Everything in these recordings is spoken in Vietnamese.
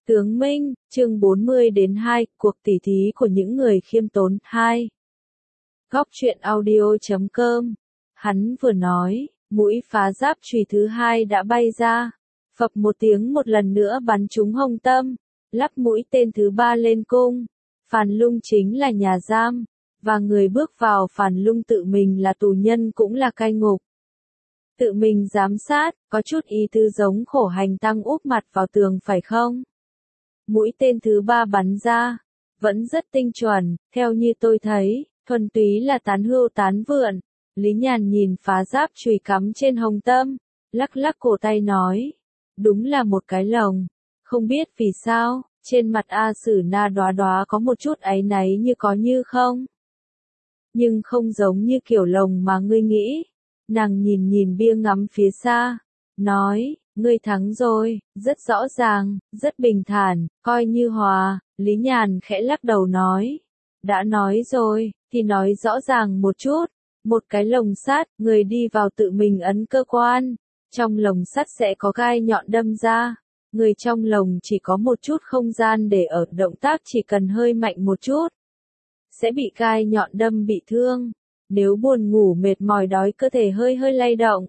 Tướng Minh, chương 40-2, cuộc tỉ thí của những người khiêm tốn 2. Góc truyện audio.com. Hắn vừa nói, mũi phá giáp chùy thứ hai đã bay ra, phập một tiếng một lần nữa bắn trúng hông tâm, lắp mũi tên thứ ba lên cung. Phàn Lung chính là nhà giam, và người bước vào Phàn Lung tự mình là tù nhân cũng là cai ngục. Tự mình giám sát, có chút ý tứ giống khổ hành tăng úp mặt vào tường phải không? Mũi tên thứ ba bắn ra, vẫn rất tinh chuẩn, theo như tôi thấy, thuần túy là tán hưu tán vượn. Lý Nhàn nhìn phá giáp chùy cắm trên hông tâm, lắc lắc cổ tay nói, đúng là một cái lồng. Không biết vì sao, trên mặt A Sử Na Đóa Đóa có một chút áy náy như có như không. Nhưng không giống như kiểu lồng mà ngươi nghĩ. Nàng nhìn nhìn bia ngắm phía xa, nói, ngươi thắng rồi, rất rõ ràng, rất bình thản, coi như hòa. Lý Nhàn khẽ lắc đầu nói, đã nói rồi, thì nói rõ ràng một chút. Một cái lồng sắt, người đi vào tự mình ấn cơ quan, trong lồng sắt sẽ có gai nhọn đâm ra. Người trong lồng chỉ có một chút không gian để ở, động tác chỉ cần hơi mạnh một chút, sẽ bị gai nhọn đâm bị thương. Nếu buồn ngủ mệt mỏi đói cơ thể hơi lay động,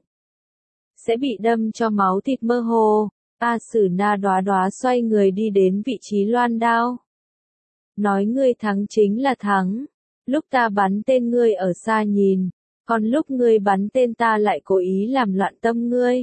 sẽ bị đâm cho máu thịt mơ hồ. A Sử Na Đóa Đóa xoay người đi đến vị trí loan đao. Nói ngươi thắng chính là thắng. Lúc ta bắn tên ngươi ở xa nhìn, còn lúc ngươi bắn tên ta lại cố ý làm loạn tâm ngươi.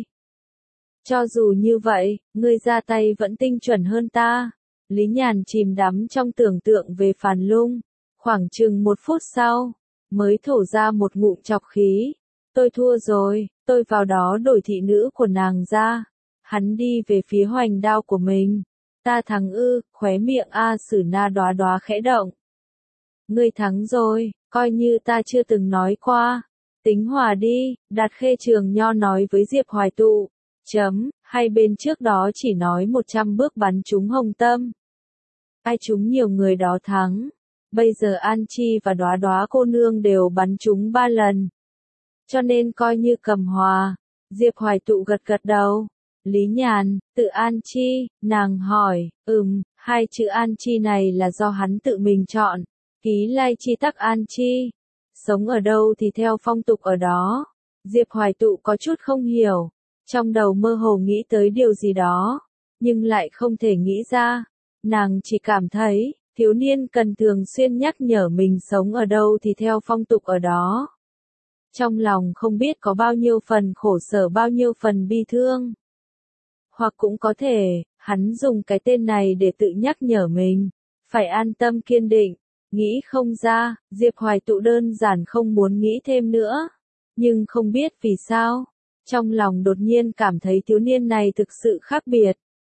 Cho dù như vậy, ngươi ra tay vẫn tinh chuẩn hơn ta. Lý Nhàn chìm đắm trong tưởng tượng về Phàn Lung. Khoảng chừng 1 phút sau, mới thổ ra một ngụm chọc khí. Tôi thua rồi, tôi vào đó đổi thị nữ của nàng ra. Hắn đi về phía hoành đao của mình. Ta thắng ư? Khóe miệng A Sử Na Đóa Đóa khẽ động. Ngươi thắng rồi, coi như ta chưa từng nói qua. Tính hòa đi, Đạt Khê Trường Nho nói với Diệp Hoài Tụ. Hai bên trước đó chỉ nói 100 bước bắn trúng hông tâm. Ai trúng nhiều người đó thắng. Bây giờ An Chi và Đóa Đóa cô nương đều bắn trúng 3 lần. Cho nên coi như cầm hòa. Diệp Hoài Tụ gật đầu. Lý Nhàn, tự An Chi, nàng hỏi, hai chữ An Chi này là do hắn tự mình chọn. Ký lai chi tắc An Chi. Sống ở đâu thì theo phong tục ở đó. Diệp Hoài Tụ có chút không hiểu. Trong đầu mơ hồ nghĩ tới điều gì đó, nhưng lại không thể nghĩ ra. Nàng chỉ cảm thấy, thiếu niên cần thường xuyên nhắc nhở mình sống ở đâu thì theo phong tục ở đó. Trong lòng không biết có bao nhiêu phần khổ sở bao nhiêu phần bi thương. Hoặc cũng có thể, hắn dùng cái tên này để tự nhắc nhở mình, phải an tâm kiên định. Nghĩ không ra, Diệp Hoài Tụ đơn giản không muốn nghĩ thêm nữa. Nhưng không biết vì sao, trong lòng đột nhiên cảm thấy thiếu niên này thực sự khác biệt.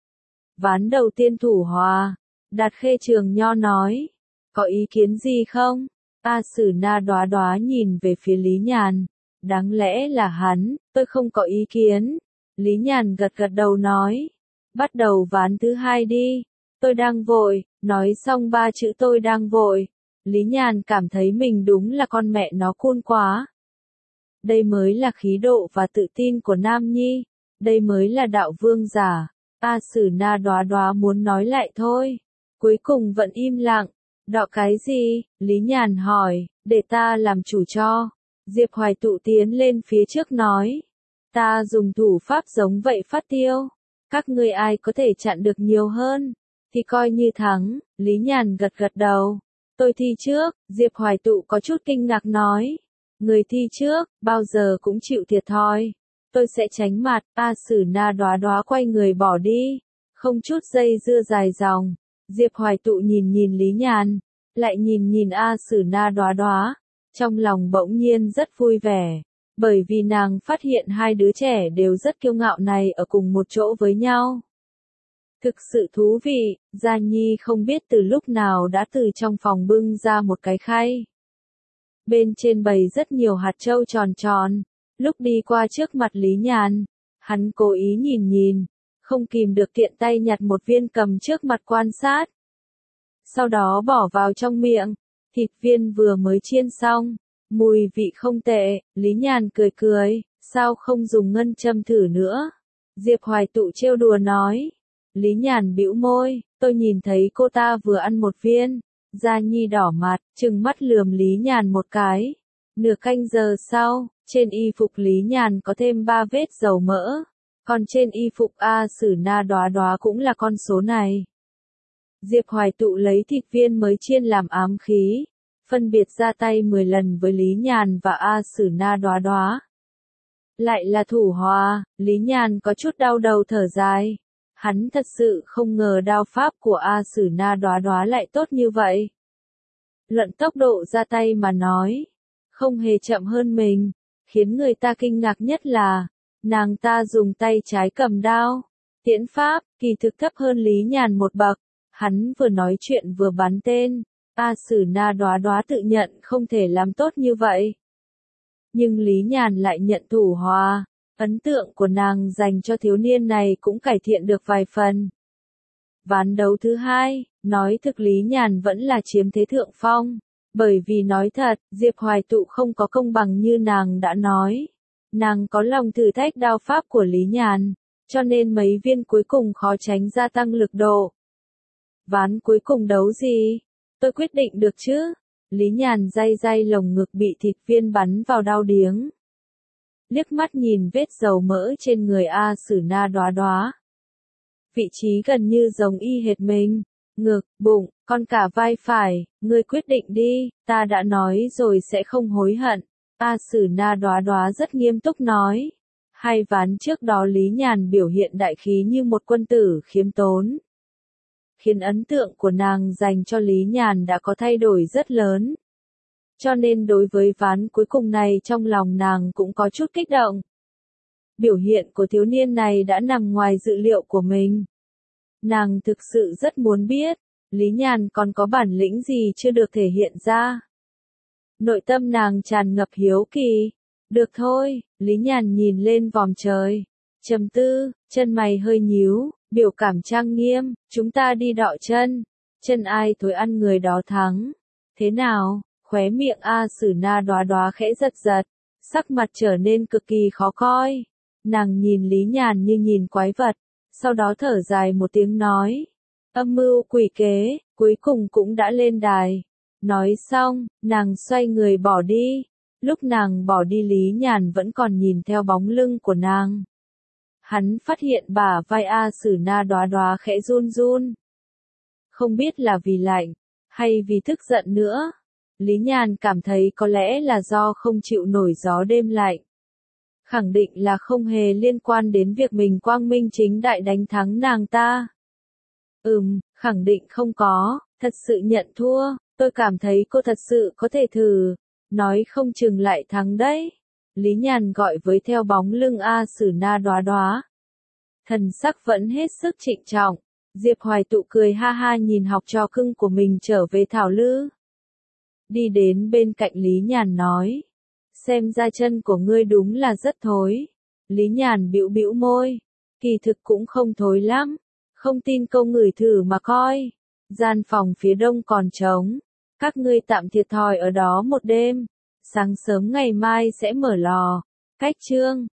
Ván đầu tiên thủ hòa, Đạt Khê Trường Nho nói, có ý kiến gì không? A Sử Na Đóa Đóa nhìn về phía Lý Nhàn, đáng lẽ là hắn, tôi không có ý kiến. Lý Nhàn gật đầu nói, bắt đầu ván thứ hai đi, tôi đang vội. Nói xong 3 chữ tôi đang vội, Lý Nhàn cảm thấy mình đúng là con mẹ nó khôn quá. Đây mới là khí độ và tự tin của Nam Nhi, đây mới là đạo vương giả. A Sử Na Đóa Đóa muốn nói lại thôi, cuối cùng vẫn im lặng. Đọ cái gì? Lý Nhàn hỏi, để ta làm chủ cho. Diệp Hoài Tụ tiến lên phía trước nói, ta dùng thủ pháp giống vậy phát tiêu. Các ngươi ai có thể chặn được nhiều hơn, thì coi như thắng. Lý Nhàn gật đầu. Tôi thi trước. Diệp Hoài Tụ có chút kinh ngạc nói, người thi trước, bao giờ cũng chịu thiệt thòi. Tôi sẽ tránh mặt. A Sử Na Đóa Đóa quay người bỏ đi, không chút dây dưa dài dòng. Diệp Hoài Tụ nhìn Lý Nhàn, lại nhìn A Sử Na Đóa Đóa, trong lòng bỗng nhiên rất vui vẻ, bởi vì nàng phát hiện hai đứa trẻ đều rất kiêu ngạo này ở cùng một chỗ với nhau. Thực sự thú vị. Gia Nhi không biết từ lúc nào đã từ trong phòng bưng ra một cái khay. Bên trên bày rất nhiều hạt châu tròn tròn. Lúc đi qua trước mặt Lý Nhàn, hắn cố ý nhìn, không kìm được tiện tay nhặt một viên cầm trước mặt quan sát. Sau đó bỏ vào trong miệng. Thịt viên vừa mới chiên xong, mùi vị không tệ. Lý Nhàn cười, sao không dùng ngân châm thử nữa? Diệp Hoài Tụ trêu đùa nói. Lý Nhàn bĩu môi, tôi nhìn thấy cô ta vừa ăn một viên. Gia Nhi đỏ mặt, trừng mắt lườm Lý Nhàn một cái. Nửa canh giờ sau, trên y phục Lý Nhàn có thêm 3 vết dầu mỡ. Còn trên y phục A Sử Na Đóa Đóa cũng là con số này. Diệp Hoài Tụ lấy thịt viên mới chiên làm ám khí, phân biệt ra tay 10 lần với Lý Nhàn và A Sử Na Đóa Đóa. Lại là thủ hòa, Lý Nhàn có chút đau đầu thở dài. Hắn thật sự không ngờ đao pháp của A Sử Na Đóa Đóa lại tốt như vậy. Luận tốc độ ra tay mà nói, không hề chậm hơn mình, khiến người ta kinh ngạc nhất là, nàng ta dùng tay trái cầm đao, tiễn pháp, kỳ thực thấp hơn Lý Nhàn một bậc. Hắn vừa nói chuyện vừa bắn tên, A Sử Na Đóa Đóa tự nhận không thể làm tốt như vậy. Nhưng Lý Nhàn lại nhận thủ hòa, ấn tượng của nàng dành cho thiếu niên này cũng cải thiện được vài phần. Ván đấu thứ hai, nói thực Lý Nhàn vẫn là chiếm thế thượng phong, bởi vì nói thật, Diệp Hoài Tụ không có công bằng như nàng đã nói. Nàng có lòng thử thách đao pháp của Lý Nhàn, cho nên mấy viên cuối cùng khó tránh gia tăng lực độ. Ván cuối cùng đấu gì? Tôi quyết định được chứ? Lý Nhàn day day lồng ngực bị thịt viên bắn vào đau điếng. Liếc mắt nhìn vết dầu mỡ trên người A Sử Na Đóa Đóa. Vị trí gần như giống y hệt mình. Ngực, bụng, còn cả vai phải, ngươi quyết định đi, ta đã nói rồi sẽ không hối hận. A Sử Na Đóa Đóa rất nghiêm túc nói. Hai ván trước đó Lý Nhàn biểu hiện đại khí như một quân tử khiêm tốn, khiến ấn tượng của nàng dành cho Lý Nhàn đã có thay đổi rất lớn. Cho nên đối với ván cuối cùng này trong lòng nàng cũng có chút kích động. Biểu hiện của thiếu niên này đã nằm ngoài dự liệu của mình. Nàng thực sự rất muốn biết, Lý Nhàn còn có bản lĩnh gì chưa được thể hiện ra. Nội tâm nàng tràn ngập hiếu kỳ. Được thôi, Lý Nhàn nhìn lên vòm trời, trầm tư, chân mày hơi nhíu, biểu cảm trang nghiêm, chúng ta đi đọ chân. Chân ai thối ăn người đó thắng. Thế nào? Khóe miệng A Sử Na Đóa Đóa khẽ giật giật, sắc mặt trở nên cực kỳ khó coi. Nàng nhìn Lý Nhàn như nhìn quái vật, sau đó thở dài một tiếng nói. Âm mưu quỷ kế, cuối cùng cũng đã lên đài. Nói xong, nàng xoay người bỏ đi. Lúc nàng bỏ đi Lý Nhàn vẫn còn nhìn theo bóng lưng của nàng. Hắn phát hiện bả vai A Sử Na Đóa Đóa khẽ run run. Không biết là vì lạnh, hay vì tức giận nữa. Lý Nhàn cảm thấy có lẽ là do không chịu nổi gió đêm lạnh. Khẳng định là không hề liên quan đến việc mình quang minh chính đại đánh thắng nàng ta. Khẳng định không có, thật sự nhận thua, tôi cảm thấy cô thật sự có thể thử, nói không chừng lại thắng đấy. Lý Nhàn gọi với theo bóng lưng A Sử Na Đóa Đóa. Thần sắc vẫn hết sức trịnh trọng, Diệp Hoài Tụ cười ha ha nhìn học trò cưng của mình trở về thảo lư. Đi đến bên cạnh Lý Nhàn nói. Xem ra chân của ngươi đúng là rất thối. Lý Nhàn bĩu bĩu môi. Kỳ thực cũng không thối lắm. Không tin câu ngửi thử mà coi. Gian phòng phía đông còn trống. Các ngươi tạm thiệt thòi ở đó một đêm. Sáng sớm ngày mai sẽ mở lò. Cách chương.